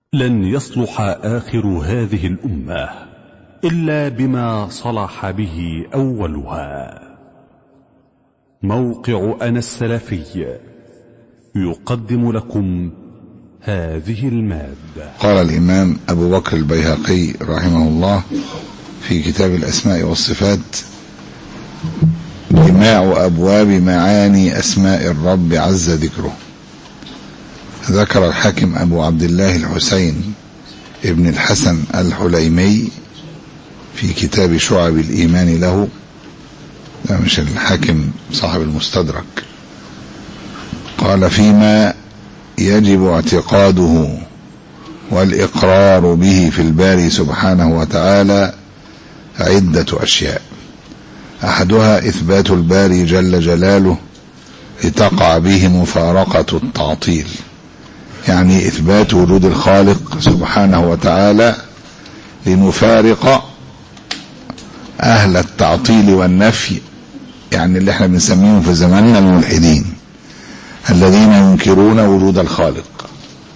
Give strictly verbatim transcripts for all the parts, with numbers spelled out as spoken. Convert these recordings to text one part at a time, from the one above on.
لن يصلح آخر هذه الأمة إلا بما صلح به أولها. موقع أنا السلفي يقدم لكم هذه المادة. قال الإمام أبو بكر البيهقي رحمه الله في كتاب الأسماء والصفات: جماع أبواب معاني أسماء الرب عز ذكره. ذكر الحاكم أبو عبد الله الحسين ابن الحسن الحليمي في كتاب شعب الإيمان له، ده مش الحاكم صاحب المستدرك، قال: فيما يجب اعتقاده والإقرار به في الباري سبحانه وتعالى عدة أشياء. أحدها إثبات الباري جل جلاله لتقع به مفارقة التعطيل، يعني إثبات وجود الخالق سبحانه وتعالى لنفارق أهل التعطيل والنفي، يعني اللي احنا بنسميهم في زماننا الملحدين الذين ينكرون وجود الخالق.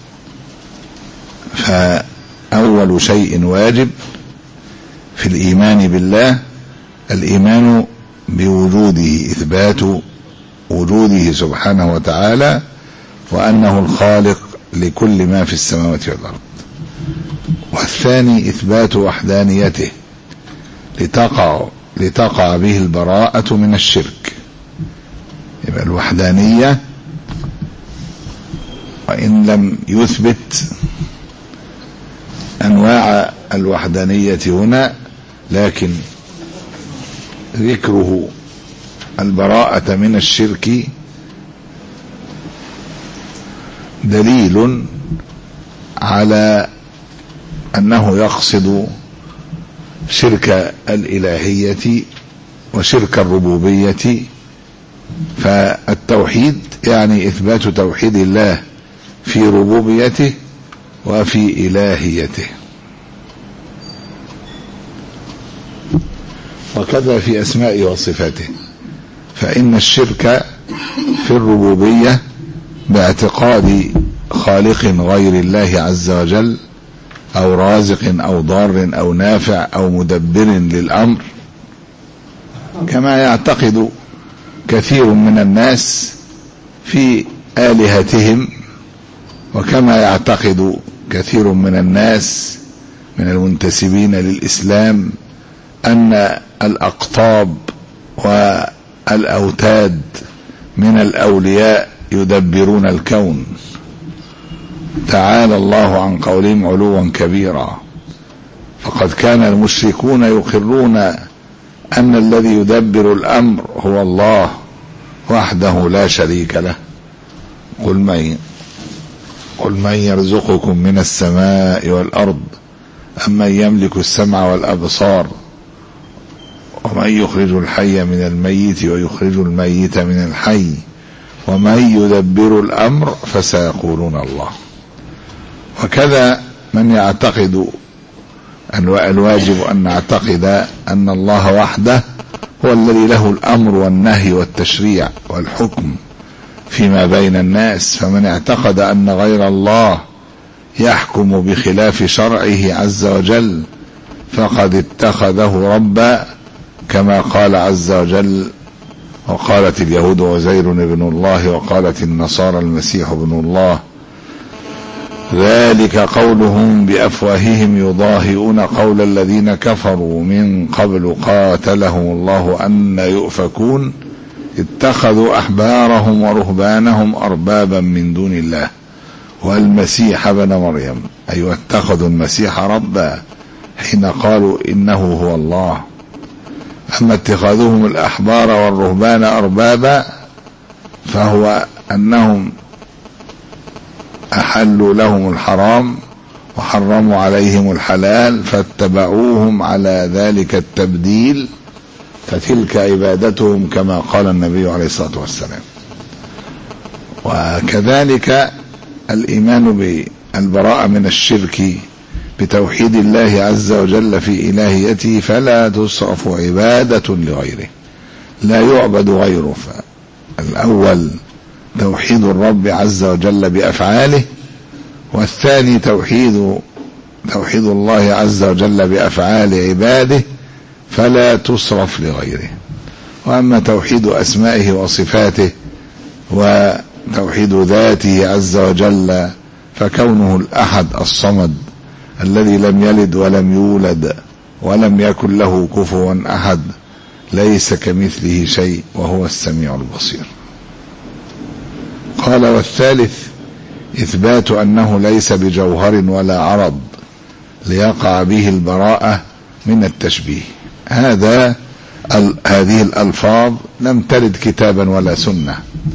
فأول شيء واجب في الإيمان بالله الإيمان بوجوده، إثبات وجوده سبحانه وتعالى وأنه الخالق لكل ما في السماوات والأرض. والثاني إثبات وحدانيته لتقع لتقع به البراءة من الشرك. يبقى الوحدانية، وإن لم يثبت أنواع الوحدانية هنا، لكن ذكره البراءة من الشرك دليل على أنه يقصد شرك الإلهية وشرك الربوبية. فالتوحيد يعني إثبات توحيد الله في ربوبيته وفي إلهيته، وكذا في أسمائه وصفاته. فإن الشرك في الربوبية باعتقاد خالق غير الله عز وجل، أو رازق أو ضار أو نافع أو مدبر للأمر، كما يعتقد كثير من الناس في آلهتهم، وكما يعتقد كثير من الناس من المنتسبين للإسلام أن الأقطاب والأوتاد من الأولياء يدبرون الكون. تعالى الله عن قولهم علوا كبيرا. فقد كان المشركون يقرون أن الذي يدبر الأمر هو الله وحده لا شريك له. قل من قل من يرزقكم من السماء والأرض أمن يملك السمع والأبصار ومن يخرج الحي من الميت ويخرج الميت من الحي ومن يدبر الأمر فسيقولون الله. وكذا من يعتقد الواجب أن نعتقد أن الله وحده هو الذي له الأمر والنهي والتشريع والحكم فيما بين الناس. فمن اعتقد أن غير الله يحكم بخلاف شرعه عز وجل فقد اتخذه ربا، كما قال عز وجل: وقالت اليهود عزير ابن الله وقالت النصارى المسيح ابن الله، ذلك قولهم بأفواههم يضاهئون قول الذين كفروا من قبل قاتلهم الله أن يؤفكون اتخذوا أحبارهم ورهبانهم أربابا من دون الله والمسيح ابن مريم، أي اتخذوا المسيح ربا حين قالوا إنه هو الله. أما اتخاذهم الأحبار والرهبان أربابا فهو أنهم أحلوا لهم الحرام وحرموا عليهم الحلال فاتبعوهم على ذلك التبديل، فتلك عبادتهم كما قال النبي عليه الصلاة والسلام. وكذلك الإيمان بالبراءة من الشرك بتوحيد الله عز وجل في إلهيته، فلا تصرف عبادة لغيره، لا يعبد غيره. فالأول توحيد الرب عز وجل بأفعاله، والثاني توحيد توحيد الله عز وجل بأفعال عباده فلا تصرف لغيره. وأما توحيد أسمائه وصفاته وتوحيد ذاته عز وجل فكونه الأحد الصمد الذي لم يلد ولم يولد ولم يكن له كفوا أحد ليس كمثله شيء وهو السميع البصير. قال والثالث إثبات أنه ليس بجوهر ولا عرض ليقع به البراءة من التشبيه. هذا هذه الألفاظ لم ترد كتابا ولا سنة،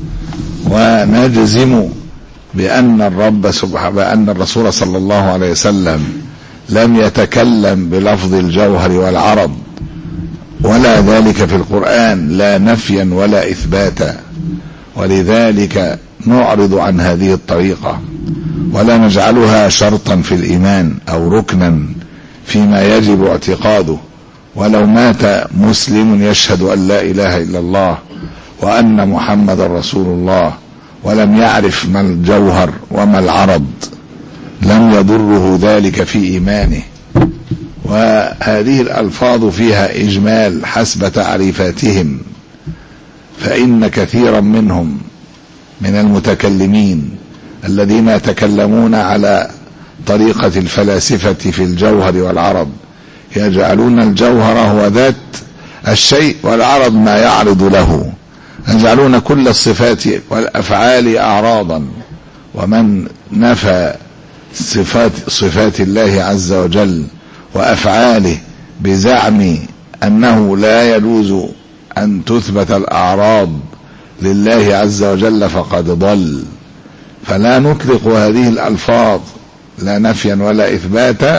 ونجزم بأن الرب سبحانه بأن الرسول صلى الله عليه وسلم لم يتكلم بلفظ الجوهر والعرض ولا ذلك في القرآن لا نفيا ولا إثباتا، ولذلك نعرض عن هذه الطريقة ولا نجعلها شرطا في الإيمان أو ركنا فيما يجب اعتقاده. ولو مات مسلم يشهد أن لا إله إلا الله وأن محمد رسول الله ولم يعرف ما الجوهر وما العرض لم يضره ذلك في إيمانه. وهذه الألفاظ فيها إجمال حسب تعريفاتهم، فإن كثيرا منهم من المتكلمين الذين يتكلمون على طريقة الفلاسفة في الجوهر والعرض يجعلون الجوهر هو ذات الشيء والعرض ما يعرض له، يجعلون كل الصفات والأفعال أعراضا. ومن نفى صفات, صفات الله عز وجل وأفعاله بزعم أنه لا يجوز أن تثبت الأعراض لله عز وجل فقد ضل. فلا نطلق هذه الألفاظ لا نفيا ولا إثباتا،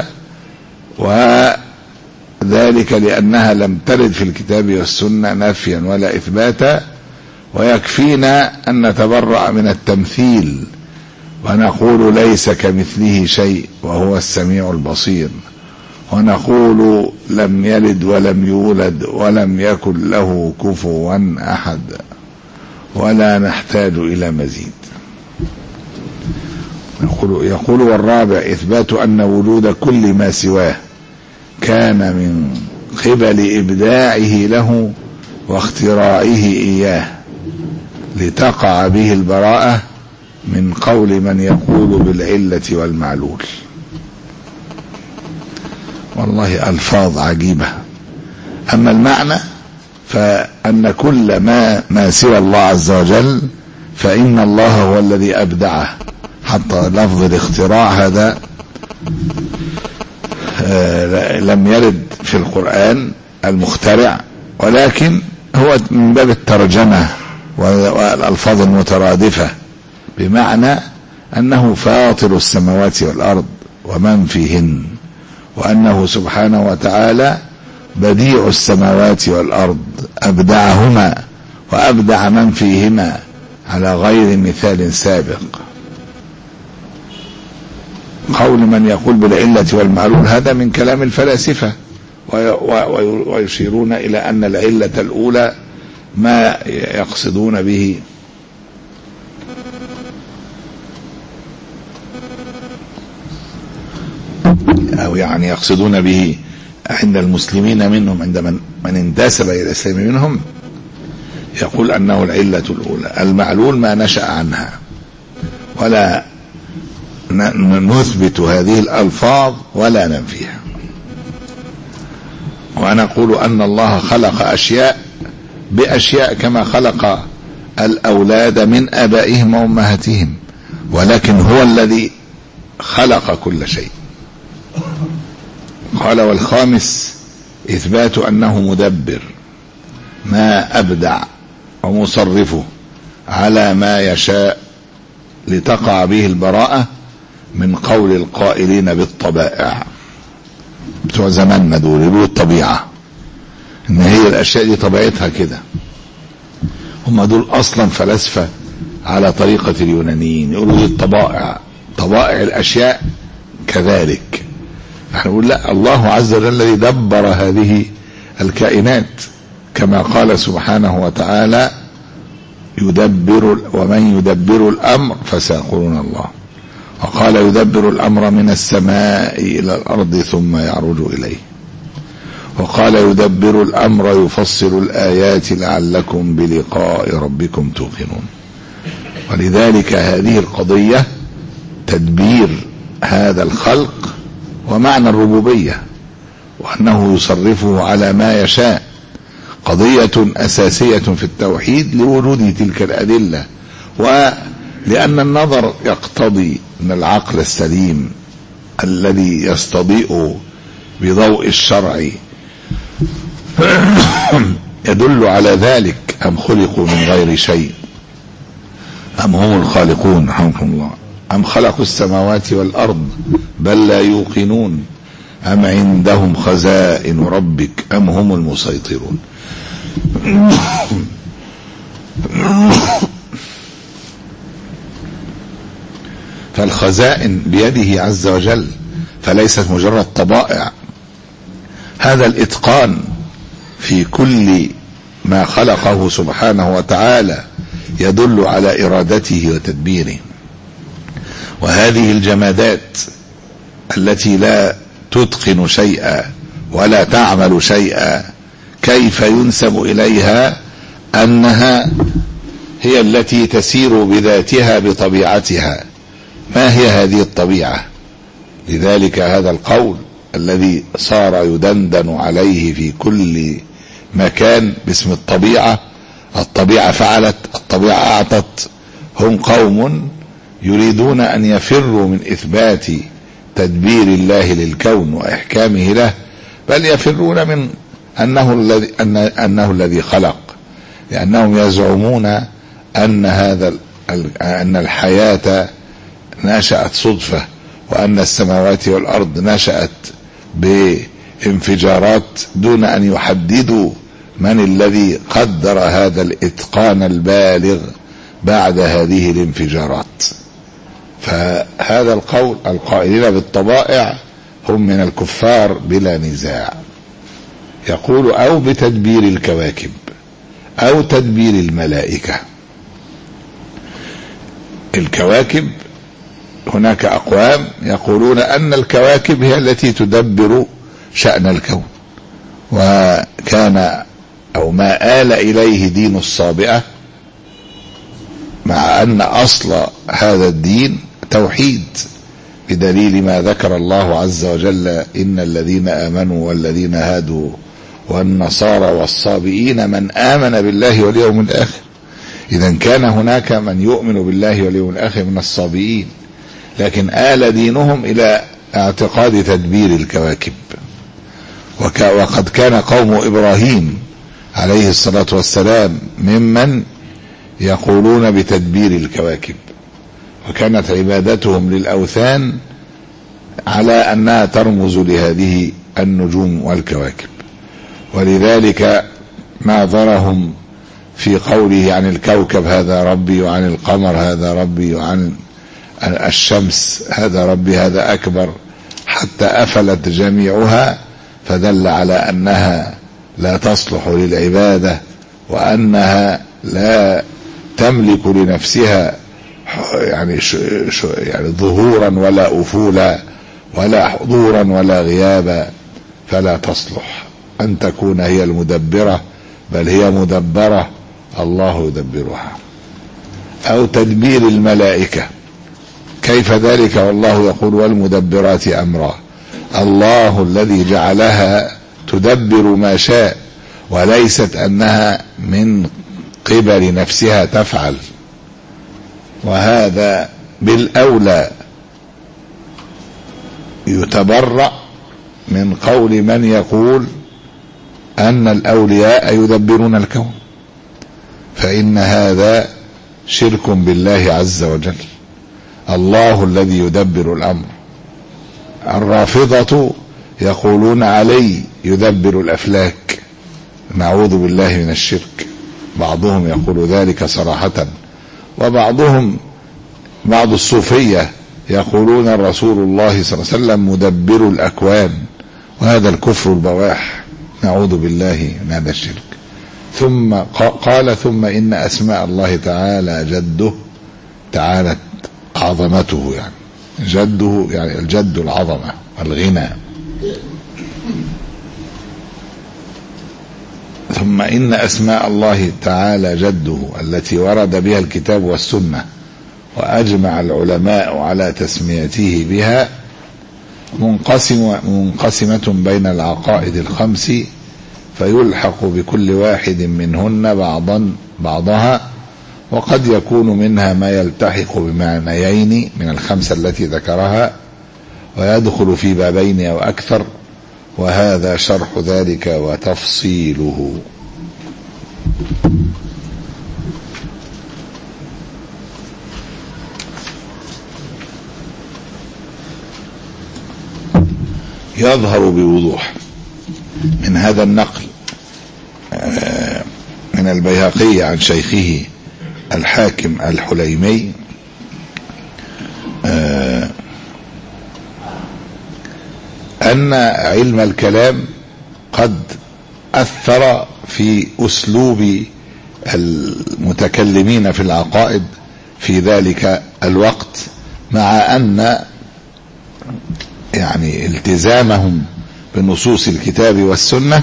وذلك لأنها لم ترد في الكتاب والسنة نفيا ولا إثباتا. ويكفينا أن نتبرأ من التمثيل ونقول ليس كمثله شيء وهو السميع البصير، ونقول لم يلد ولم يولد ولم يكن له كفوا أحد، ولا نحتاج إلى مزيد. يقول, يقول والرابع إثبات أن وجود كل ما سواه كان من قبل إبداعه له واختراعه إياه لتقع به البراءة من قول من يقول بالعلة والمعلول. والله ألفاظ عجيبة. أما المعنى فأن كل ما ما سوى الله عز وجل فإن الله هو الذي أبدعه. حتى لفظ الاختراع هذا لم يرد في القرآن المخترع، ولكن هو من باب الترجمة والألفاظ المترادفة، بمعنى أنه فاطر السماوات والأرض ومن فيهن، وأنه سبحانه وتعالى بديع السماوات والأرض أبدعهما وأبدع من فيهما على غير مثال سابق. قول من يقول بالعلة والمعلول هذا من كلام الفلاسفة، ويشيرون إلى أن العلة الأولى ما يقصدون به أو يعني يقصدون به عند المسلمين منهم، عند من, من انتسب إلى الإسلام منهم يقول أنه العلة الأولى. المعلول ما نشأ عنها، ولا نثبت هذه الألفاظ ولا ننفيها. ونقول أن الله خلق أشياء بأشياء كما خلق الأولاد من آبائهم وأمهاتهم، ولكن هو الذي خلق كل شيء. قال والخامس إثبات أنه مدبر ما أبدع ومصرفه على ما يشاء لتقع به البراءة من قول القائلين بالطبائع. بتوع زماننا دول يقولوا الطبيعة، ان هي الاشياء دي طبيعتها كده. هم دول اصلا فلاسفة على طريقة اليونانيين، يقولوا دي الطبائع، طبائع الاشياء كذلك. احنا نقول لا، الله عز وجل الذي دبر هذه الكائنات، كما قال سبحانه وتعالى يدبر ومن يدبر الامر فسيقولون الله. وقال يدبر الأمر من السماء إلى الأرض ثم يعرج إليه، وقال يدبر الأمر يفصل الآيات لعلكم بلقاء ربكم توقنون. ولذلك هذه القضية تدبير هذا الخلق ومعنى الربوبية، وأنه يصرفه على ما يشاء، قضية أساسية في التوحيد لوجود تلك الأدلة، ولأن النظر يقتضي أن العقل السليم الذي يستضيء بضوء الشرع يدل على ذلك. أم خلقوا من غير شيء أم هم الخالقون رحمكم الله، أم خلقوا السماوات والأرض بل لا يوقنون، أم عندهم خزائن ربك أم هم المسيطرون. فالخزائن بيده عز وجل، فليست مجرد طبائع. هذا الإتقان في كل ما خلقه سبحانه وتعالى يدل على إرادته وتدبيره. وهذه الجمادات التي لا تتقن شيئا ولا تعمل شيئا، كيف ينسب إليها أنها هي التي تسير بذاتها بطبيعتها؟ ما هي هذه الطبيعة؟ لذلك هذا القول الذي صار يدندن عليه في كل مكان باسم الطبيعة، الطبيعة فعلت، الطبيعة أعطت، هم قوم يريدون أن يفروا من إثبات تدبير الله للكون وإحكامه له، بل يفرون من أنه الذي أن أنه الذي خلق، لأنهم يزعمون أن هذا أن الحياة نشأت صدفة، وأن السماوات والأرض نشأت بانفجارات، دون أن يحددوا من الذي قدر هذا الإتقان البالغ بعد هذه الانفجارات. فهذا القول القائلين بالطبائع هم من الكفار بلا نزاع. يقول أو بتدبير الكواكب أو تدبير الملائكة. الكواكب هناك أقوام يقولون أن الكواكب هي التي تدبر شأن الكون، وكان أو ما آل إليه دين الصابئة، مع أن أصل هذا الدين توحيد، بدليل ما ذكر الله عز وجل إن الذين آمنوا والذين هادوا والنصارى والصابئين من آمن بالله واليوم الآخر. إذا كان هناك من يؤمن بالله واليوم الآخر من الصابئين، لكن آل دينهم إلى اعتقاد تدبير الكواكب. وقد كان قوم إبراهيم عليه الصلاة والسلام ممن يقولون بتدبير الكواكب، وكانت عبادتهم للأوثان على أنها ترمز لهذه النجوم والكواكب. ولذلك ناظرهم في قوله عن الكوكب هذا ربي، وعن القمر هذا ربي، وعن الشمس هذا ربي، هذا أكبر، حتى أفلت جميعها، فدل على أنها لا تصلح للعبادة، وأنها لا تملك لنفسها يعني يعني ظهورا ولا أفولا ولا حضورا ولا غيابا، فلا تصلح أن تكون هي المدبرة، بل هي مدبرة الله يدبرها. أو تدبير الملائكة، كيف ذلك؟ والله يقول والمدبرات أمرا، الله الذي جعلها تدبر ما شاء، وليست أنها من قبل نفسها تفعل. وهذا بالأولى يتبرأ من قول من يقول أن الأولياء يدبرون الكون، فإن هذا شرك بالله عز وجل. الله الذي يدبر الأمر. الرافضة يقولون علي يدبر الأفلاك، نعوذ بالله من الشرك. بعضهم يقول ذلك صراحة، وبعضهم بعض الصوفية يقولون رسول الله صلى الله عليه وسلم مدبر الأكوان، وهذا الكفر البواح، نعوذ بالله من هذا الشرك. ثم قال ثم إن أسماء الله تعالى جده، تعالت عظمته يعني، جده يعني الجد العظمة والغنى. ثم إن أسماء الله تعالى جده التي ورد بها الكتاب والسنة وأجمع العلماء على تسميته بها منقسم منقسمة بين العقائد الخمس، فيلحق بكل واحد منهن بعضا بعضها، وقد يكون منها ما يلتحق بمعنيين من الخمسة التي ذكرها ويدخل في بابين أو أكثر، وهذا شرح ذلك وتفصيله. يظهر بوضوح من هذا النقل من البيهقي عن شيخه الحاكم الحليمي أن علم الكلام قد أثر في أسلوب المتكلمين في العقائد في ذلك الوقت، مع أن يعني التزامهم بنصوص الكتاب والسنة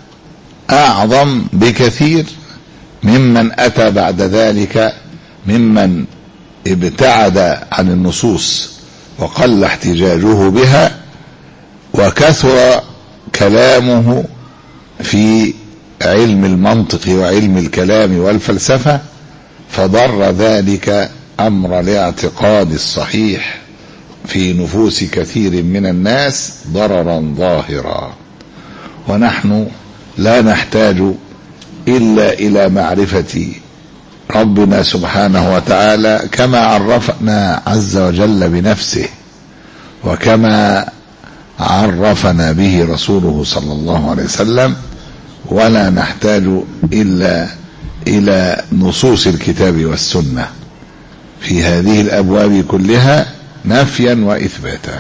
أعظم بكثير ممن أتى بعد ذلك ممن ابتعد عن النصوص وقل احتجاجه بها وكثر كلامه في علم المنطق وعلم الكلام والفلسفة، فضر ذلك أمر الاعتقاد الصحيح في نفوس كثير من الناس ضررا ظاهرا. ونحن لا نحتاج إلا إلى معرفة ربنا سبحانه وتعالى كما عرفنا عز وجل بنفسه وكما عرفنا به رسوله صلى الله عليه وسلم، ولا نحتاج إلا إلى نصوص الكتاب والسنة في هذه الأبواب كلها نفيا وإثباتا.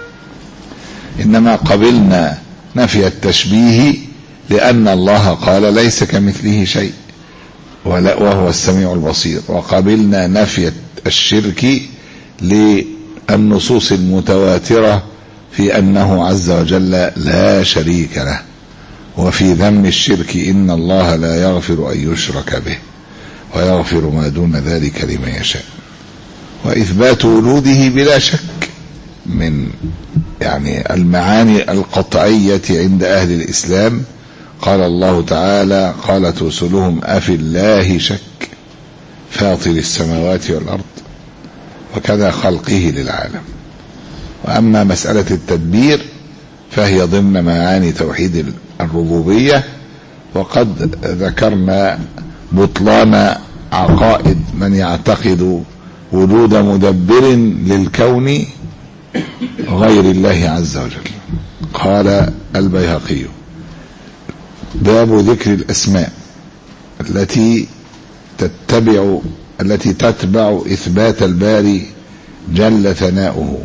إنما قبلنا نفي التشبيه لأن الله قال ليس كمثله شيء وهو السميع البصير، وقبلنا نفي الشرك للنصوص المتواترة في أنه عز وجل لا شريك له، وفي ذم الشرك إن الله لا يغفر أن يشرك به ويغفر ما دون ذلك لمن يشاء، وإثبات وجوده بلا شك من يعني المعاني القطعية عند أهل الإسلام. قال الله تعالى قالت رسلهم أفي الله شك فاطر السماوات والأرض وكذا خلقه للعالم. وأما مسألة التدبير فهي ضمن معاني توحيد الربوبية، وقد ذكرنا بطلان عقائد من يعتقد وجود مدبر للكون غير الله عز وجل. قال البيهقي باب ذكر الأسماء التي تتبع التي تتبع إثبات الباري جل ثناؤه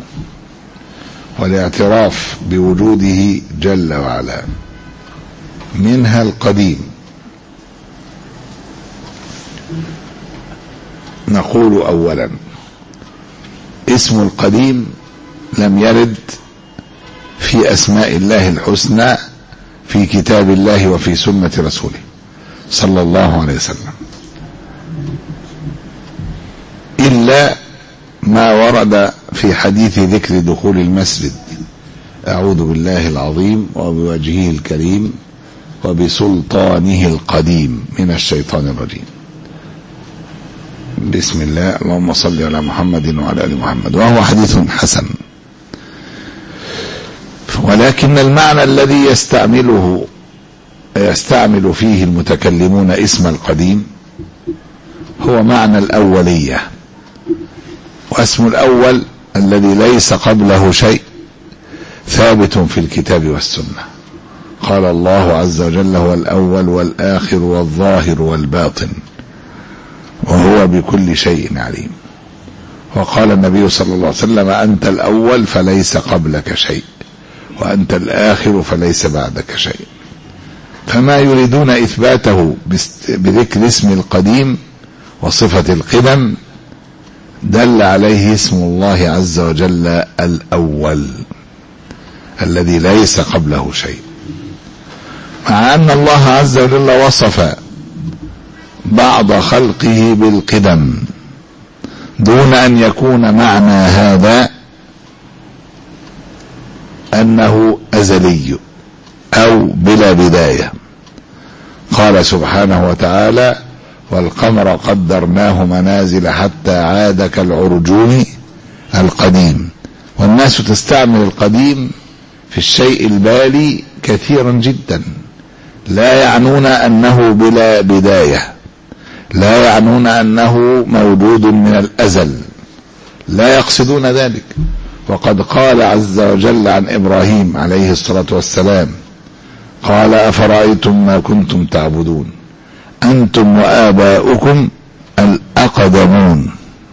والاعتراف بوجوده جل وعلا. منها القديم. نقول أولا اسم القديم لم يرد في أسماء الله الحسنى في كتاب الله وفي سنة رسوله صلى الله عليه وسلم إلا ما ورد في حديث ذكر دخول المسجد: أعوذ بالله العظيم وبوجهه الكريم وبسلطانه القديم من الشيطان الرجيم، بسم الله اللهم صل على محمد وعلى آل محمد، وهو حديث حسن. ولكن المعنى الذي يستعمله يستعمل فيه المتكلمون اسم القديم هو معنى الأولية، واسم الأول الذي ليس قبله شيء ثابت في الكتاب والسنة. قال الله عز وجل: هو الأول والآخر والظاهر والباطن وهو بكل شيء عليم. وقال النبي صلى الله عليه وسلم: أنت الأول فليس قبلك شيء، وأنت الآخر فليس بعدك شيء. فما يريدون إثباته بذكر اسم القديم وصفة القدم دل عليه اسم الله عز وجل الأول الذي ليس قبله شيء، مع أن الله عز وجل وصف بعض خلقه بالقدم دون أن يكون معنى هذا أنه أزلي أو بلا بداية. قال سبحانه وتعالى: والقمر قدرناه منازل حتى عاد كالعرجون القديم. والناس تستعمل القديم في الشيء البالي كثيرا جدا، لا يعنون أنه بلا بداية، لا يعنون أنه موجود من الأزل، لا يقصدون ذلك. وقد قال عز وجل عن إبراهيم عليه الصلاة والسلام: قال: أفرأيتم ما كنتم تعبدون أنتم وآباؤكم الأقدمون.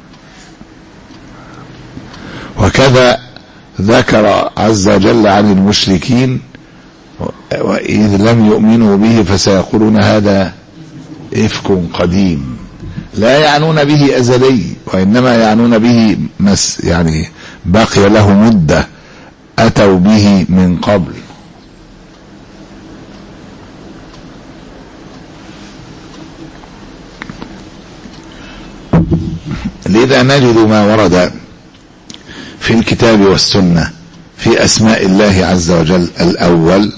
وكذا ذكر عز وجل عن المشركين: وإذ لم يؤمنوا به فسيقولون هذا إفك قديم. لا يعنون به أزلي، وإنما يعنون به مس يعني بقي له مدة أتوا به من قبل. لذا نجد ما ورد في الكتاب والسنة في أسماء الله عز وجل الأول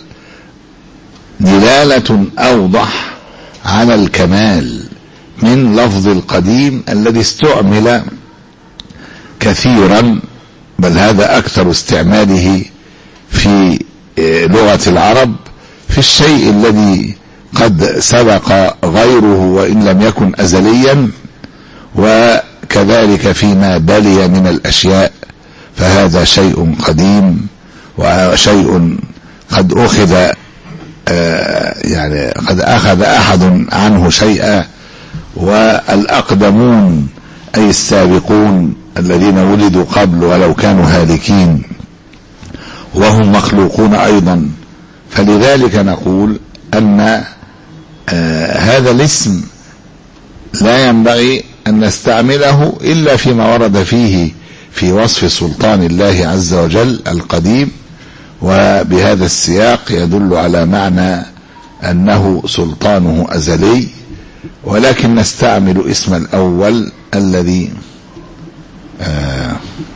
دلالة أوضح على الكمال من لفظ القديم الذي استعمل كثيرا، بل هذا أكثر استعماله في لغة العرب في الشيء الذي قد سبق غيره وإن لم يكن أزليا، وكذلك فيما بلي من الأشياء فهذا شيء قديم وشيء قد أخذ يعني قد أخذ أحد عنه شيئا. والأقدمون أي السابقون الذين ولدوا قبل ولو كانوا هالكين، وهم مخلوقون أيضا. فلذلك نقول أن هذا الاسم لا ينبغي أن نستعمله إلا فيما ورد فيه في وصف سلطان الله عز وجل القديم، وبهذا السياق يدل على معنى أنه سلطانه أزلي. ولكن نستعمل اسم الأول الذي آه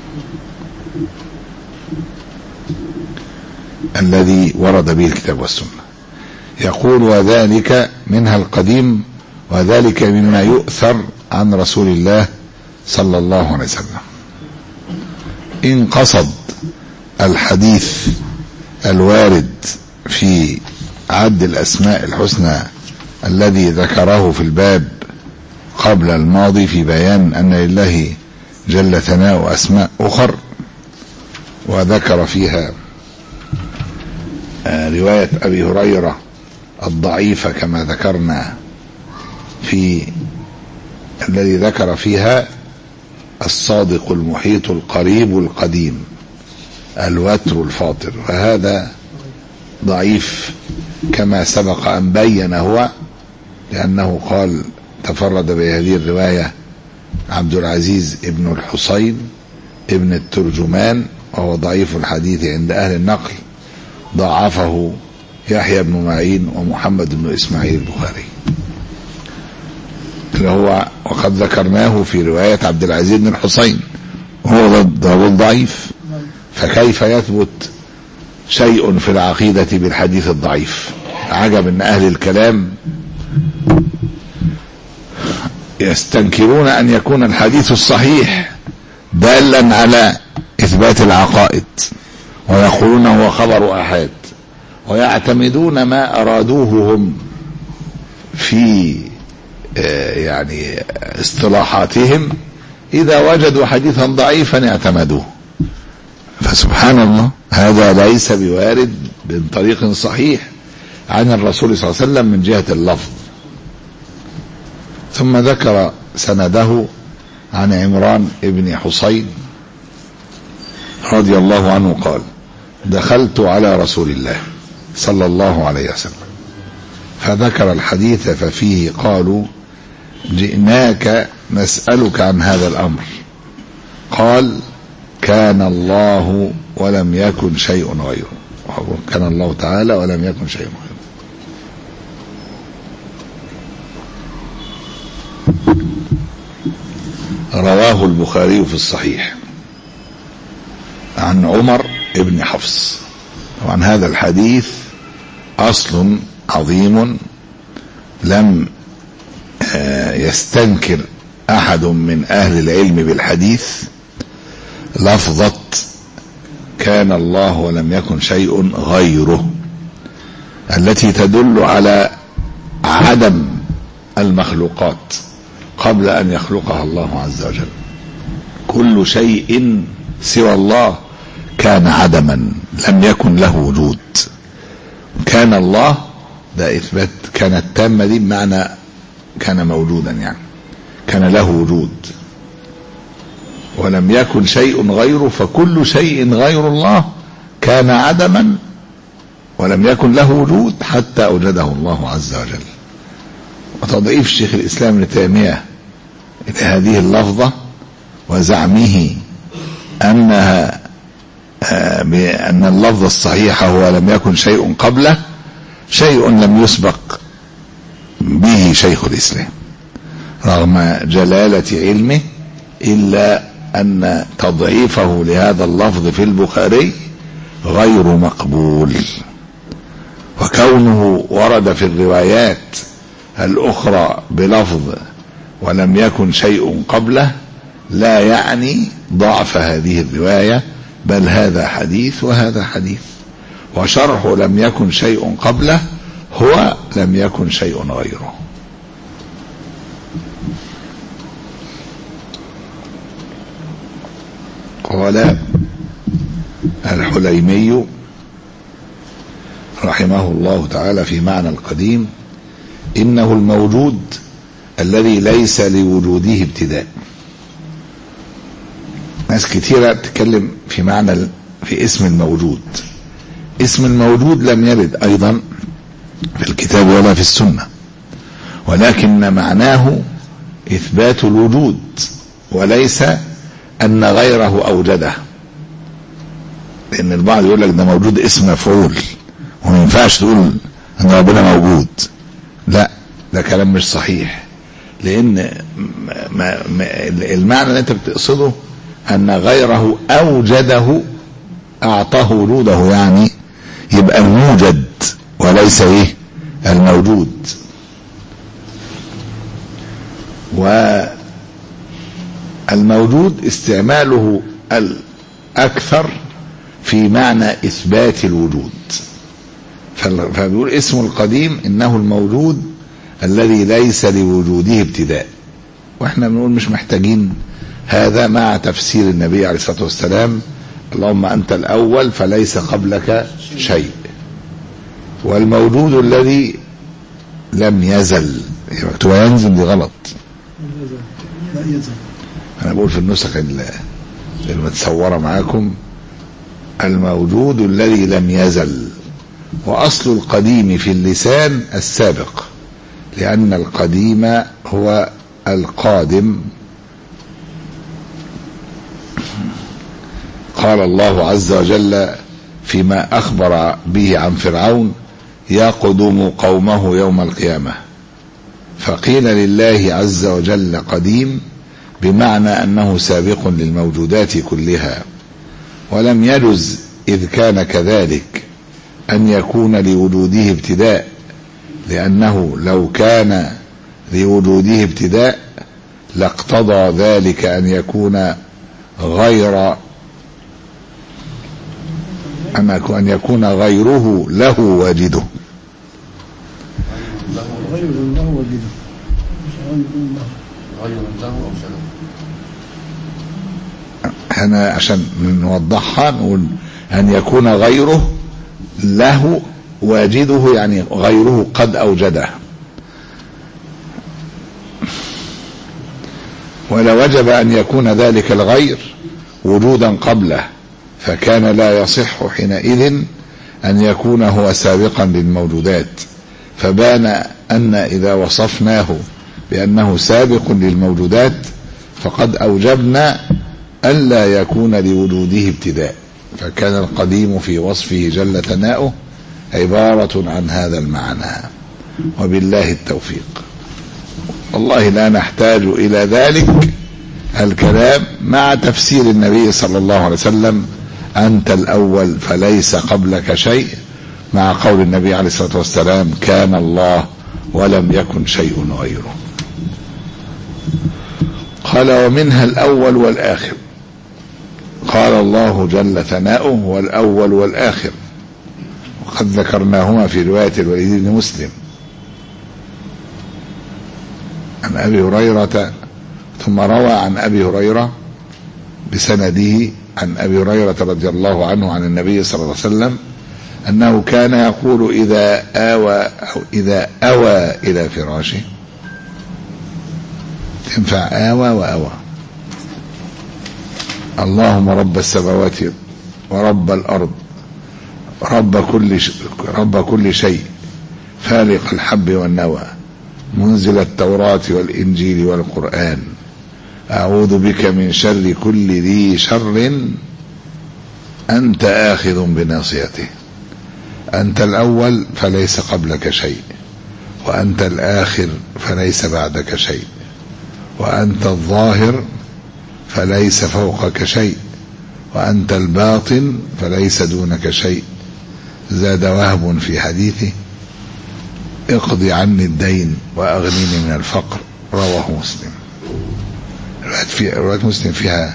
الذي ورد به الكتاب والسنة. يقول: وذلك منها القديم، وذلك مما يؤثر عن رسول الله صلى الله عليه وسلم. إن قصد الحديث الوارد في عد الأسماء الحسنى الذي ذكره في الباب قبل الماضي في بيان أن لله جل ثناؤه أسماء أخر، وذكر فيها رواية أبي هريرة الضعيفة كما ذكرنا في الذي ذكر فيها الصادق المحيط القريب القديم الوتر الفاطر، وهذا ضعيف كما سبق أن بين هو، لأنه قال تفرد بهذه الرواية عبد العزيز ابن الحسين ابن الترجمان، وهو ضعيف الحديث عند أهل النقل، ضعفه يحيى بن معين ومحمد بن إسماعيل البخاري، اللي هو وقد ذكرناه في رواية عبد العزيز بن الحسين وهو ضعيف. فكيف يثبت شيء في العقيدة بالحديث الضعيف؟ عجب ان اهل الكلام يستنكرون ان يكون الحديث الصحيح دالا على اثبات العقائد، ويقولون هو خبر احاد، ويعتمدون ما ارادوه هم في يعني اصطلاحاتهم، اذا وجدوا حديثا ضعيفا اعتمدوه. فسبحان الله، هذا ليس بوارد من طريق صحيح عن الرسول صلى الله عليه وسلم من جهة اللفظ. ثم ذكر سنده عن عمران ابن حسين رضي الله عنه قال: دخلت على رسول الله صلى الله عليه وسلم فذكر الحديث ففيه قالوا: جئناك نسألك عن هذا الأمر قال كان الله ولم يكن شيء غيره، كان الله تعالى ولم يكن شيء غيره. رواه البخاري في الصحيح عن عمر ابن حفص. طبعا هذا الحديث أصل عظيم لم يستنكر أحد من أهل العلم بالحديث لفظة كان الله ولم يكن شيء غيره، التي تدل على عدم المخلوقات قبل أن يخلقها الله عز وجل. كل شيء سوى الله كان عدما، لم يكن له وجود. كان الله ده إثبات، كانت تامة دي بمعنى كان موجودا، يعني كان له وجود. ولم يكن شيء غيره، فكل شيء غير الله كان عدما ولم يكن له وجود حتى أوجده الله عز وجل. وتضعيف شيخ الإسلام ابن تيمية لهذه اللفظة وزعمه أنها بأن اللفظ الصحيح هو لم يكن شيء قبله شيء لم يسبق به شيخ الإسلام رغم جلالة علمه، إلا أن تضعيفه لهذا اللفظ في البخاري غير مقبول. وكونه ورد في الروايات الأخرى بلفظ ولم يكن شيء قبله لا يعني ضعف هذه الرواية، بل هذا حديث وهذا حديث. وشرح لم يكن شيء قبله هو لم يكن شيء غيره. قال الحليمي رحمه الله تعالى في معنى القديم: إنه الموجود الذي ليس لوجوده ابتداء. ناس كثيرة بتتكلم في معنى في اسم الموجود. اسم الموجود لم يرد أيضا في الكتاب ولا في السنة، ولكن معناه إثبات الوجود وليس أن غيره أوجده. لأن البعض يقول لك ده موجود اسم مفعول وما ينفعش تقول أن ربنا موجود. لا، ده كلام مش صحيح، لأن ما ما المعنى اللي أنت بتقصده أن غيره أوجده، أعطاه وجوده، يعني يبقى الموجد وليس إيه الموجود. والموجود استعماله الأكثر في معنى إثبات الوجود. فبيقول اسم القديم إنه الموجود الذي ليس لوجوده ابتداء. واحنا بنقول مش محتاجين هذا مع تفسير النبي عليه الصلاة والسلام: اللهم أنت الأول فليس قبلك شيء. والموجود الذي لم يزل، مكتوب ينزل، دي غلط. أنا بقول في النسخ المتصورة معاكم: الموجود الذي لم يزل. وأصل القديم في اللسان السابق، لأن القديم هو القادم. قال الله عز وجل فيما أخبر به عن فرعون: يقدم قومه يوم القيامة. فقيل لله عز وجل قديم بمعنى أنه سابق للموجودات كلها، ولم يجز إذ كان كذلك أن يكون لوجوده ابتداء، لأنه لو كان لوجوده ابتداء لاقتضى ذلك أن يكون غير أن يكون غيره له واجده. هنا عشان نوضحها نقول أن يكون غيره له واجده، يعني غيره قد أوجده. ولا وجب أن يكون ذلك الغير وجودا قبله، فكان لا يصح حينئذ أن يكون هو سابقا للموجودات. فبان أن إذا وصفناه بأنه سابق للموجودات فقد أوجبنا ألا يكون لوجوده ابتداء، فكان القديم في وصفه جل ثناؤه عبارة عن هذا المعنى. وبالله التوفيق. والله لا نحتاج إلى ذلك الكلام مع تفسير النبي صلى الله عليه وسلم أنت الأول فليس قبلك شيء، مع قول النبي عليه الصلاة والسلام كان الله ولم يكن شيء غيره. قال ومنها الأول والآخر. قال الله جل ثناؤه هو الأول والآخر، وقد ذكرناهما في رواية الوليد بن مسلم عن أبي هريرة، ثم روى عن أبي هريرة بسنده عن أبي هريرة رضي الله عنه عن النبي صلى الله عليه وسلم أنه كان يقول إذا آوى أو إذا أوى إلى فراشه، تنفع آوى وأوى، اللهم رب السماوات ورب الأرض رب كل رب كل شيء فالق الحب والنوى منزل التوراة والإنجيل والقرآن أعوذ بك من شر كل ذي شر أنت آخذ بناصيته، أنت الأول فليس قبلك شيء، وأنت الآخر فليس بعدك شيء، وأنت الظاهر فليس فوقك شيء، وأنت الباطن فليس دونك شيء. زاد وهب في حديثه اقضي عني الدين وأغنيني من الفقر، رواه مسلم. رواية مسلم فيها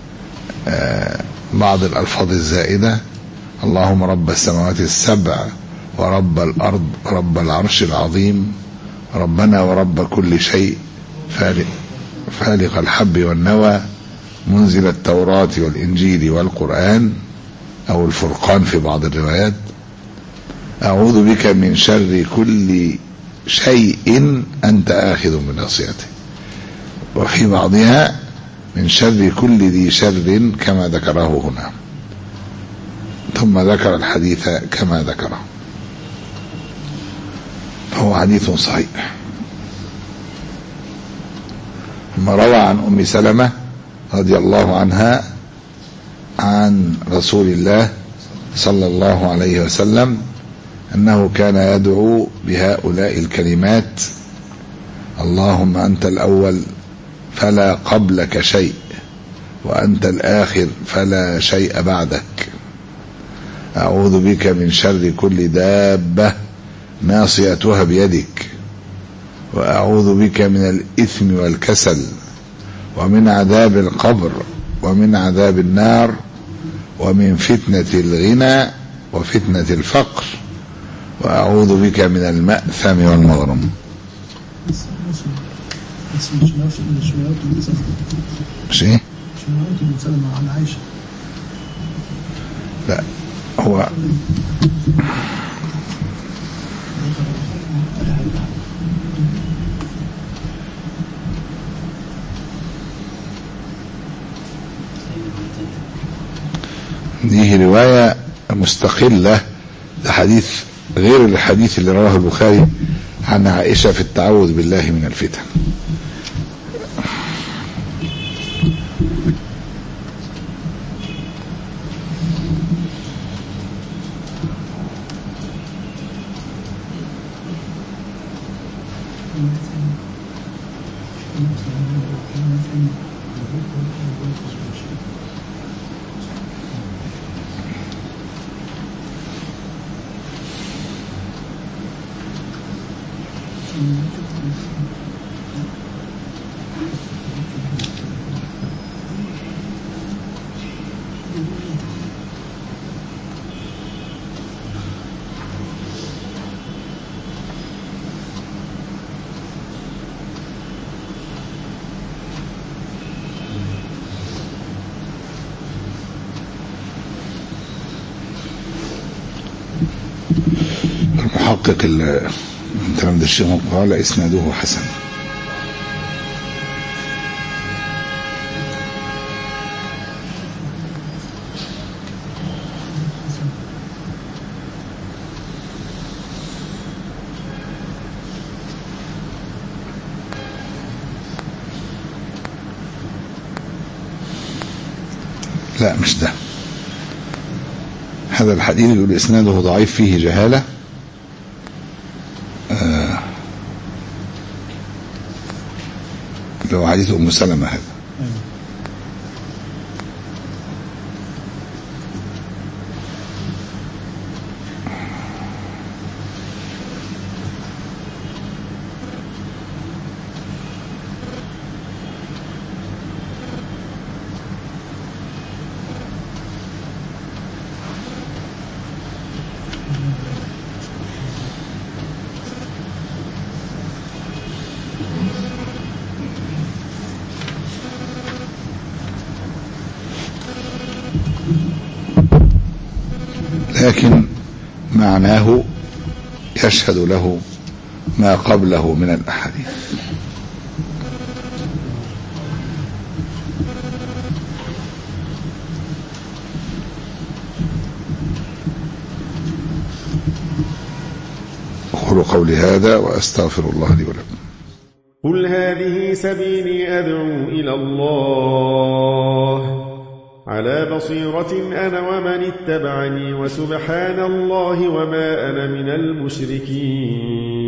بعض الألفاظ الزائدة، اللهم رب السماوات السبع ورب الأرض رب العرش العظيم ربنا ورب كل شيء فالق, فالق الحب والنوى منزل التوراة والإنجيل والقرآن أو الفرقان في بعض الروايات أعوذ بك من شر كل شيء أنت آخذ بناصيته، وفي بعضها من شر كل ذي شر كما ذكره هنا، ثم ذكر الحديث كما ذكره، فهو حديث صحيح. ثم روى عن أم سلمة رضي الله عنها عن رسول الله صلى الله عليه وسلم أنه كان يدعو بهؤلاء الكلمات اللهم أنت الأول فلا قبلك شيء، وأنت الآخر فلا شيء بعدك، أعوذ بك من شر كل دابة ناصيتها بيدك، وأعوذ بك من الإثم والكسل، ومن عذاب القبر، ومن عذاب النار، ومن فتنة الغنى وفتنة الفقر، وأعوذ بك من المأثم والمغرم. شيء لا هو دي رواية مستقلة لحديث غير الحديث اللي رواه البخاري عن عائشة في التعوذ بالله من الفتن. المحقق الترمذي الشيخ قال اسناده حسن. لا مش ده. هذا الحديث يقول إسناده ضعيف فيه جهالة. آه لو حديث أم سلمة هذا. لكن معناه يشهد له ما قبله من الأحاديث. أقول قولي هذا وأستغفر الله لي ولكم. قل هذه سبيلي أدعو إلى الله على بصيرة أنا ومن اتبعني وسبحان الله وما أنا من المشركين.